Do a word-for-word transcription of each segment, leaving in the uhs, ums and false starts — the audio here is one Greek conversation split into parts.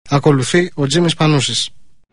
Ακολουθεί ο Τζίμις Πανούσης.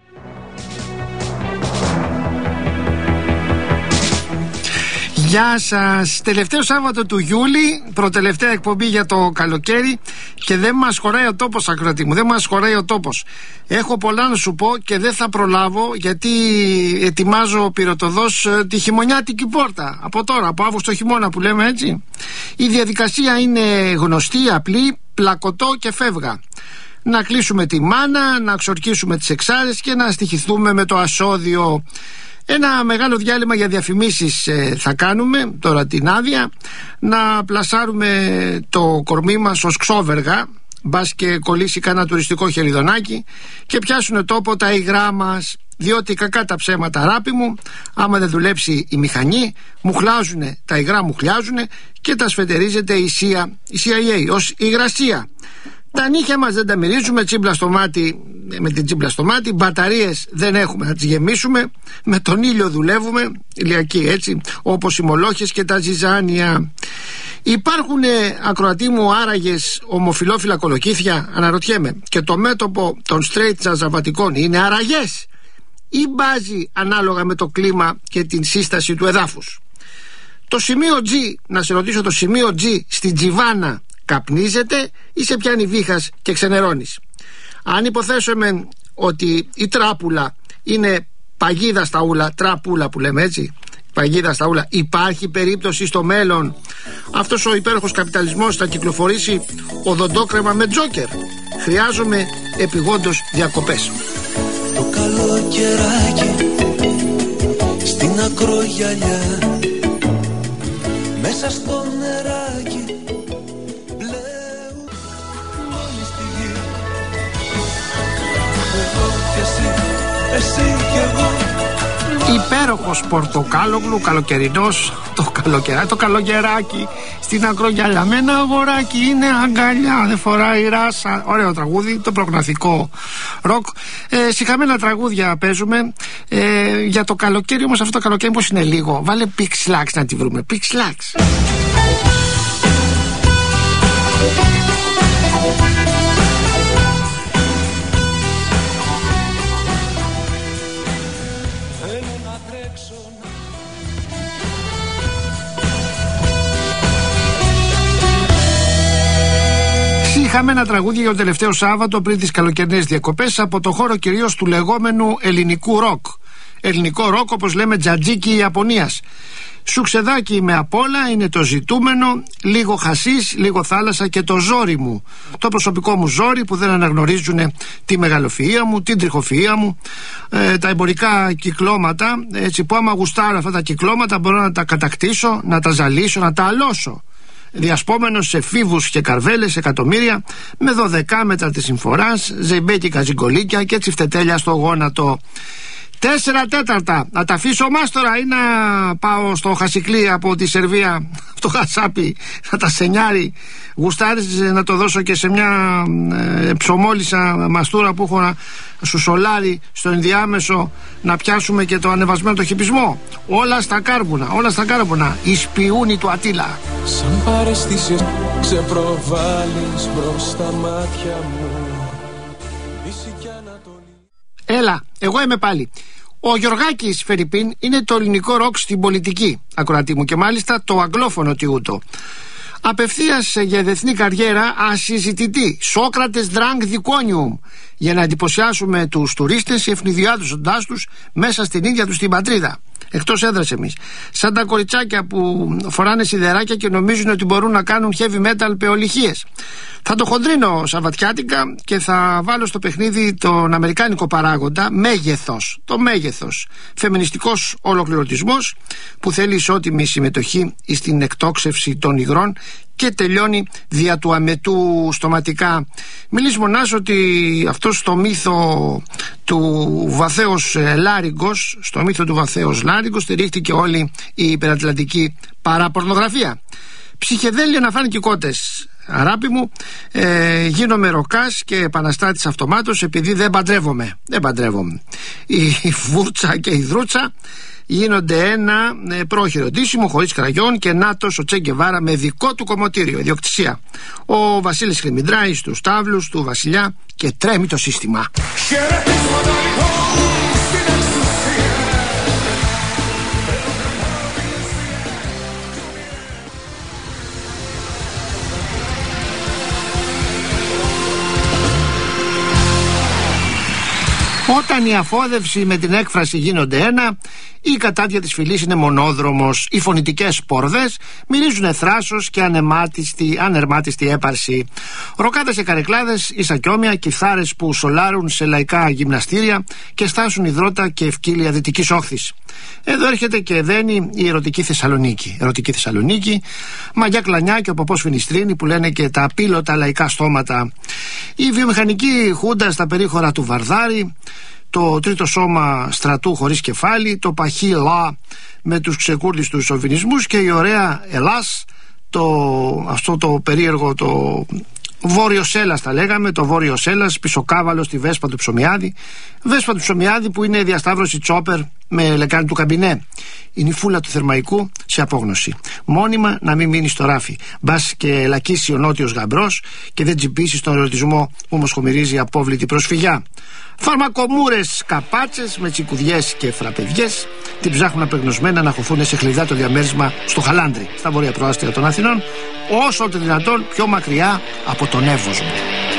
Γεια σας. Τελευταίο Σάββατο του Ιούλη, προτελευταία εκπομπή για το καλοκαίρι και δεν μας χωράει ο τόπος, ακροατή μου, δεν μας χωράει ο τόπος. Έχω πολλά να σου πω και δεν θα προλάβω, γιατί ετοιμάζω πυροτοδός τη χειμωνιάτικη πόρτα. Από τώρα, από Αύγουστο χειμώνα που λέμε έτσι. Η διαδικασία είναι γνωστή, απλή, πλακωτό και φεύγα. Να κλείσουμε τη μάνα, να ξορκίσουμε τις εξάρες και να στοιχηθούμε με το ασώδιο. Ένα μεγάλο διάλειμμα για διαφημίσεις ε, θα κάνουμε τώρα την άδεια. Να πλασάρουμε το κορμί μας ως ξόβεργα, μπας και κολλήσει κανένα τουριστικό χελιδονάκι και πιάσουν τόπο τα υγρά μας. Διότι κακά τα ψέματα, ράπη μου, άμα δεν δουλέψει η μηχανή, μουχλάζουνε, τα υγρά μουχλιάζουνε και τα σφετερίζεται η σι άι έι ως υγρασία. Τα νύχια μας δεν τα μυρίζουμε, τσίμπλα στο μάτι, με την τσίμπλα στο μάτι, μπαταρίες δεν έχουμε να τις γεμίσουμε, με τον ήλιο δουλεύουμε, ηλιακή έτσι, όπως οι μολόχες και τα ζυζάνια. Υπάρχουν, ακροατή μου, άραγες ομοφυλόφιλα κολοκύθια, αναρωτιέμαι, και το μέτωπο των straight ζαζαβατικών είναι άραγες ή μπάζει ανάλογα με το κλίμα και την σύσταση του εδάφους? Το σημείο G, να σε ρωτήσω, το σημείο G στην τζιβάνα καπνίζεται ή σε πιάνει βήχας και ξενερώνεις? Αν υποθέσουμε ότι η τράπουλα είναι παγίδα στα ούλα, τραπούλα που λέμε έτσι, παγίδα στα ούλα, υπάρχει περίπτωση στο μέλλον αυτός ο υπέροχος καπιταλισμός θα κυκλοφορήσει οδοντόκρεμα με τζόκερ? Χρειάζομαι επιγόντως διακοπές. Το καλοκαιράκι στην ακρογιαλιά, μέσα στο νεράκι πλέου μόνη στη γη. Εγώ και εσύ, εσύ και εγώ. Υπέροχος πορτοκάλογλου, καλοκαιρινός, το καλοκαιράκι, το καλοκαιράκι στην ακρογιαλιά με ένα αγοράκι, είναι αγκαλιά, δεν φοράει ράσα. Ωραίο τραγούδι, το προγναθικό ροκ. ε, Συχαμένα τραγούδια παίζουμε ε, για το καλοκαίρι, όμως αυτό το καλοκαίρι πως είναι λίγο. Βάλε Pixlax να τη βρούμε, Pixlax. Είχαμε ένα τραγούδι για το τελευταίο Σάββατο πριν τις καλοκαιρινές διακοπές από το χώρο κυρίως του λεγόμενου ελληνικού ροκ. Ελληνικό ροκ, όπως λέμε, τζατζίκι Ιαπωνίας. Σουξεδάκι με απ' όλα είναι το ζητούμενο, λίγο χασίς, λίγο θάλασσα και το ζόρι μου. Το προσωπικό μου ζόρι που δεν αναγνωρίζουν τη μεγαλοφυΐα μου, την τριχοφυΐα μου, ε, τα εμπορικά κυκλώματα, έτσι, που άμα γουστάρω αυτά τα κυκλώματα μπορώ να τα κατακτήσω, να τα ζαλίσω, να τα αλώσω. Διασπόμενος σε φίβους και καρβέλες εκατομμύρια, με δωδεκά μέτρα της συμφοράς, ζεϊμπέκικα ζυγκολίκια και τσιφτετέλια στο γόνατο. Τέσσερα τέταρτα. Να τα αφήσω μάστορα ή να πάω στο Χασικλή από τη Σερβία, στο Χασάπι, να τα σενιάρει? Γουστάρεις να το δώσω και σε μια ε, ψωμόλισσα μαστούρα που έχω να σου σολάρει στο ενδιάμεσο, να πιάσουμε και το ανεβασμένο το χιπισμό? Όλα στα κάρβουνα, όλα στα κάρβουνα. Η σπιούνη του Ατήλα. Σαν παρεστήσεις ξεπροβάλλεις μπρος στα μάτια μου. Έλα, εγώ είμαι πάλι. Ο Γιωργάκης Φερρυπίν είναι το ελληνικό ροκ στην πολιτική, ακροατή μου, και μάλιστα το αγγλόφωνο τιούτο. Απευθείας για διεθνή καριέρα ασυζητητή. Σόκρατες δράγκ δικόνιουμ. Για να εντυπωσιάσουμε τους τουρίστες ευνηδιάζοντάς τους μέσα στην ίδια τους την πατρίδα. Εκτός έδρας εμείς. Σαν τα κοριτσάκια που φοράνε σιδεράκια και νομίζουν ότι μπορούν να κάνουν heavy metal πεολυχίες. Θα το χοντρίνω σαββατιάτικα και θα βάλω στο παιχνίδι τον αμερικάνικο παράγοντα μέγεθος. Το μέγεθος. Φεμινιστικός ολοκληρωτισμός που θέλει ισότιμη συμμετοχή στην εκτόξευση των υγρών και τελειώνει δια του αμετού στοματικά. Μιλείς μονάς ότι αυτό στο μύθο του βαθέως Λάριγκος, στο μύθο του βαθέως Λάριγκος στηρίχτηκε όλη η υπερατλαντική παραπορνογραφία. Ψυχεδέλεια να φάνε και κότες. Αράπη μου, ε, γίνομαι ροκάς και επαναστάτης αυτομάτως επειδή δεν παντρεύομαι. Δεν παντρεύομαι. Η βούρτσα και η δρούτσα γίνονται ένα ε, πρόχειρο ντύσιμο χωρίς κραγιόν και νάτος ο Τσε Γκεβάρα με δικό του κομμωτήριο, ιδιοκτησία. Ο Βασίλης Χρυμιντράη στους τάβλους του βασιλιά και τρέμει το σύστημα. Όταν η αφόδευση με την έκφραση γίνονται ένα, η κατάδια της φυλής είναι μονόδρομος, οι φωνητικές πορδές μυρίζουν θράσος και ανεμάτιστη, ανερμάτιστη έπαρση. Ροκάδες και καρεκλάδες, ισακιόμια, κιθάρες που σολάρουν σε λαϊκά γυμναστήρια και στάσουν υδρότα και ευκύλια δυτικής όχθης. Εδώ έρχεται και δένει η ερωτική Θεσσαλονίκη. Ερωτική Θεσσαλονίκη, μαγιά κλανιά και ο ποπός Φινιστρίνη που λένε και τα απίλωτα λαϊκά στόματα. Η βιομηχανική χούντα στα περίχωρα του Βαρδάρη, το τρίτο σώμα στρατού χωρίς κεφάλι, το παχύ λα με τους ξεκούρδιστους σοβινισμούς και η ωραία Ελλάς, το, αυτό το περίεργο το Βόρειος Έλλας τα λέγαμε, το Βόρειος Έλλας, πισωκάβαλο στη Βέσπα του Ψωμιάδη. Βέσπα του Ψωμιάδη που είναι διασταύρωση τσόπερ με λεκάνη του καμπινέ. Η νυφούλα του Θερμαϊκού σε απόγνωση. Μόνιμα να μην μείνει στο ράφι. Μπας και λακίσει ο νότιος γαμπρός και δεν τσιμπήσει στον ερωτισμό που μοσχομυρίζει απόβλητη προσφυγιά. Φαρμακομούρες καπάτσες με τσικουδιές και φραπεδιές την ψάχνουν απεγνωσμένα να χωθούν σε χλειδά το διαμέρισμα στο Χαλάνδρι, στα βορεία προάστια των Αθηνών, όσο το δυνατόν πιο μακριά από τον Εύωσμο.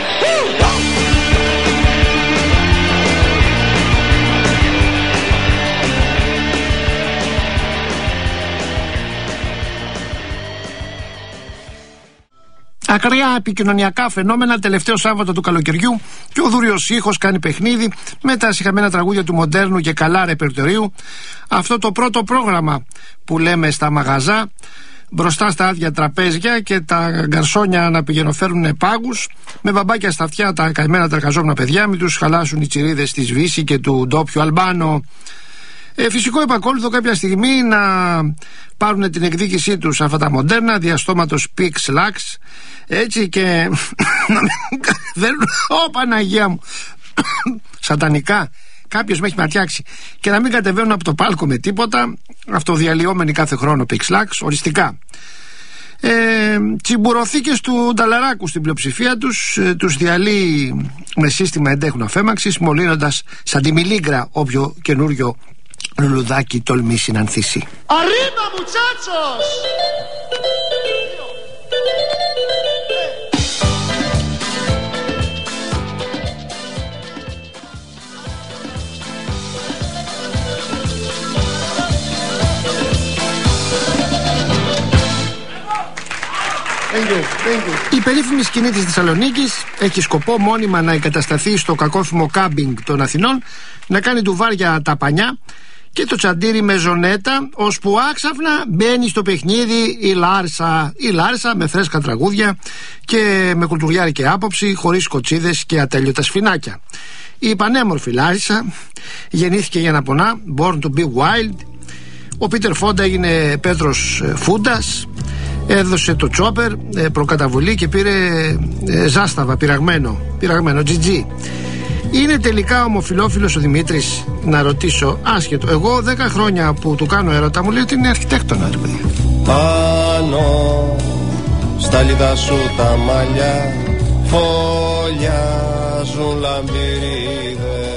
Ακραία επικοινωνιακά φαινόμενα τελευταίο Σάββατο του καλοκαιριού και ο Δούριος Ήχος κάνει παιχνίδι με τα σιχαμένα τραγούδια του μοντέρνου και καλά ρεπερτορίου. Αυτό το πρώτο πρόγραμμα που λέμε στα μαγαζά, μπροστά στα άδεια τραπέζια και τα γκαρσόνια να πηγαινοφέρουν πάγους, με μπαμπάκια στα αυτιά τα καημένα τα εργαζόμενα παιδιά, μην τους χαλάσουν οι τσιρίδες της Βύση και του ντόπιου Αλμπάνο. Ε, φυσικό επακόλουθο κάποια στιγμή να πάρουν την εκδίκησή τους αυτά τα μοντέρνα διαστόματος πίξ λάξ, έτσι, και να μην κατεβαίνουν, ω Παναγία μου, σατανικά, κάποιος με έχει ματιάξει, και να μην κατεβαίνουν από το πάλκο με τίποτα, αυτοδιαλυόμενοι κάθε χρόνο πίξ λάξ, οριστικά. Ε, τσιμπουροθήκες του Νταλαράκου στην πλειοψηφία τους, ε, τους διαλύει με σύστημα εντέχουν αφέμαξης, μολύνοντας σαν τη μιλίγκρα όποιο καινούριο λουλουδάκι τολμήσει να ανθίσει. Arriba, muchachos! Η περίφημη σκηνή της Θεσσαλονίκης έχει σκοπό μόνιμα να εγκατασταθεί στο κακόφημο κάμπινγκ των Αθηνών, να κάνει ντουβάρια τα πανιά και το τσαντήρι με ζωνέτα, ώσπου άξαφνα μπαίνει στο παιχνίδι η Λάρσα. Η Λάρσα με φρέσκα τραγούδια και με κουλτουριάρικη άποψη, χωρίς κοτσίδες και ατέλειωτα σφινάκια. Η πανέμορφη Λάρσα γεννήθηκε για να πονά, born to be wild. Ο Πίτερ Φόντα έγινε Πέτρος Φούντας, έδωσε το τσόπερ προκαταβολή και πήρε ζάσταβα, πειραγμένο, πειραγμένο τζι τζι. Είναι τελικά ομοφυλόφιλος ο Δημήτρης? Να ρωτήσω, άσχετο. Εγώ δέκα χρόνια που του κάνω έρωτα μου λέει ότι είναι αρχιτέκτονα, ρε παιδί. Πάνω στα λιδά σου τα μαλλιά φωλιάζουν λαμπυρίδες.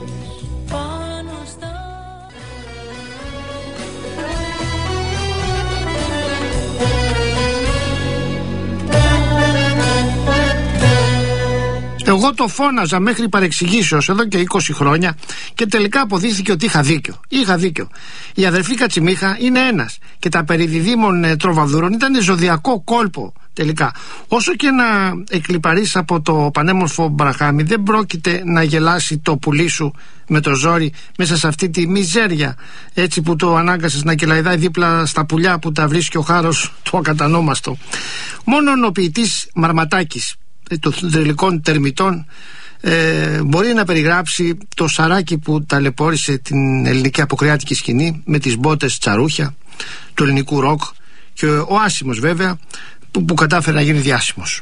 Εγώ το φώναζα μέχρι παρεξηγήσεως εδώ και είκοσι χρόνια και τελικά αποδείχθηκε ότι είχα δίκιο. Είχα δίκιο. Η αδερφή Κατσιμίχα είναι ένας και τα περί διδήμων τροβαδούρων ήταν ζωδιακό κόλπο τελικά. Όσο και να εκλιπαρείς από το πανέμορφο μπραχάμι, δεν πρόκειται να γελάσει το πουλί σου με το ζόρι μέσα σε αυτή τη μιζέρια, έτσι που το ανάγκασες να κελαϊδάει δίπλα στα πουλιά που τα βρίσκει ο χάρος του ακατανόμαστο. Μόνον ο ποιητής Μαρματάκης των τελικών τερμητών ε, μπορεί να περιγράψει το σαράκι που ταλαιπώρησε την ελληνική αποκριάτικη σκηνή με τις μπότες τσαρούχια του ελληνικού ροκ, και ο άσημος βέβαια που, που κατάφερε να γίνει διάσημος.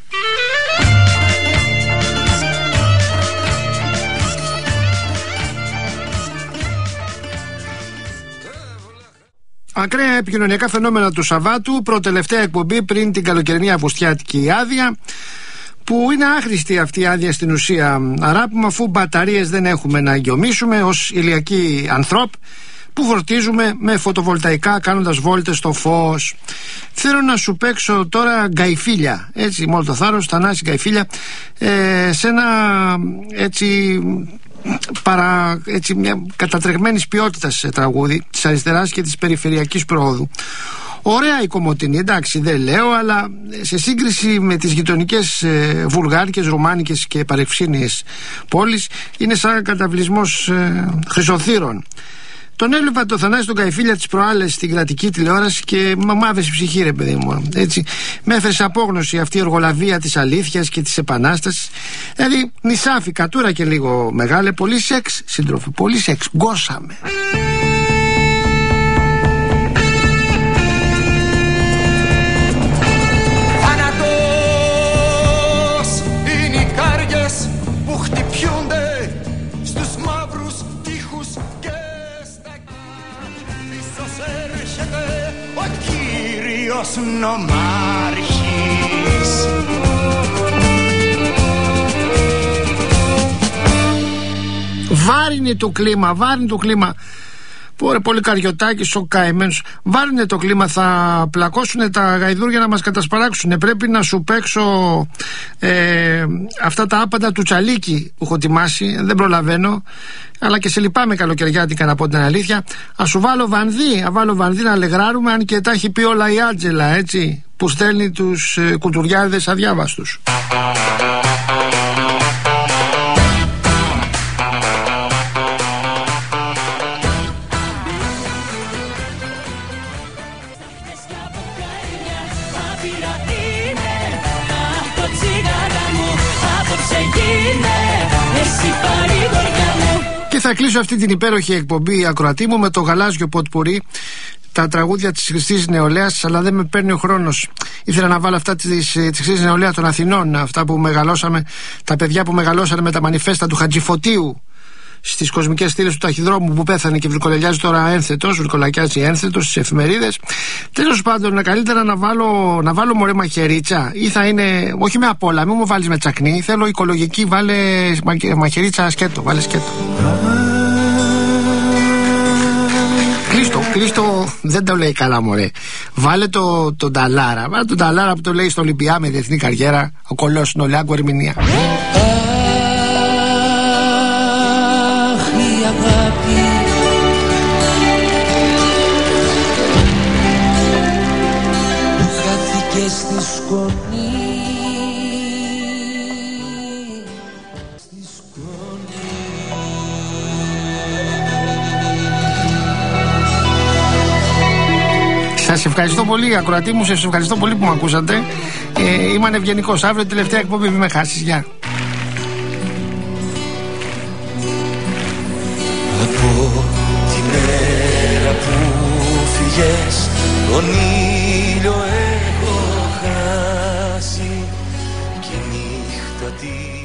Ακραία επικοινωνιακά φαινόμενα του Σαββάτου, προτελευταία εκπομπή πριν την καλοκαιρινή αυγουστιάτικη άδεια, που είναι άχρηστη αυτή η άδεια στην ουσία, αράπημα, αφού μπαταρίες δεν έχουμε να εγκιομίσουμε ως ηλιακοί ανθρώποι που φορτίζουμε με φωτοβολταϊκά κάνοντας βόλτες στο φως. Θέλω να σου παίξω τώρα γκαϊφίλια, έτσι, μόνο το θάρρος, Θανάση Γκαϊφίλια, ε, σε ένα έτσι... παρά έτσι μια κατατρεγμένης ποιότητας τραγούδι της αριστεράς και της περιφερειακής προόδου. Ωραία η Κομοτηνή, εντάξει, δεν λέω, αλλά σε σύγκριση με τις γειτονικές ε, βουλγάρικες, ρουμάνικες και παρευξήνιες πόλεις είναι σαν καταβλισμός ε, χρυσοθύρων. Τον έβλεπα το Θανάση τον Γκαϊφίλια τις προάλλες στην κρατική τηλεόραση και μ' άβεσε η ψυχή, ρε παιδί μου. Έτσι, με έφερε σε απόγνωση αυτή η εργολαβία της αλήθειας και της επανάστασης. Δηλαδή, νησάφι, κατούρα και λίγο μεγάλε, πολύ σεξ, σύντροφοι, πολύ σεξ, γκώσαμε. Θάνατος είναι οι κάριες που χτυπιούνται στους μαύρους τείχους και έρχεται ο κύριος νομάρχης. Βάρινε το κλίμα, βάρινε το κλίμα. Πόρε πολύ Καριωτάκης, ο καημένος. Βάρινε το κλίμα, θα πλακώσουν τα γαϊδούρια να μας κατασπαράξουν. Πρέπει να σου παίξω ε, αυτά τα άπαντα του Τσαλίκη που έχω ετοιμάσει. Δεν προλαβαίνω, αλλά και σε λυπάμαι καλοκαιριάτικα, να πω την αλήθεια. Ας σου βάλω Βανδύ, α βάλω Βανδύ να αλεγράρουμε, αν και τα έχει πει όλα η Άντζελα, έτσι, που στέλνει τους ε, κουτουριάδες αδιάβαστους. Και θα κλείσω αυτή την υπέροχη εκπομπή, ακροατή μου, με το γαλάζιο ποτπουρί, τα τραγούδια της Χρυσής Νεολαίας, αλλά δεν με παίρνει ο χρόνος. Ήθελα να βάλω αυτά της, της Χρυσής Νεολαίας των Αθηνών, αυτά που μεγαλώσαμε, τα παιδιά που μεγαλώσανε με τα μανιφέστα του Χατζηφωτίου στις κοσμικές στήλες του ταχυδρόμου, που πέθανε και βρικολελιάζει τώρα ένθετος, βρικολακιάζει ένθετος στις εφημερίδες. Τέλος πάντων, είναι καλύτερα να βάλω, να βάλω μωρέ μαχαιρίτσα, ή θα είναι, όχι με απ' όλα, μην μου βάλεις με τσακνί, θέλω οικολογική, βάλε μαχαιρίτσα σκέτο, βάλε σκέτο. Κλείστο, κλείστο, δεν το λέει καλά μωρέ. Βάλε το, το Νταλάρα, βάλε τον Νταλάρα που το λέει στο Ολυμπιά με διεθνή καριέρα, ο κολός Νολιάγκο ερμηνεία. Στη σκόνη, στη σκόνη. Σας ευχαριστώ πολύ, ακροατή μου, σας ευχαριστώ πολύ που με ακούσατε. ε, Είμαι ανευγενικός, αύριο τελευταία εκπομπή, μην με χάσεις, γεια. Από τη μέρα που φύγες, τον ήλιο έχω χάσει και η νύχτα τη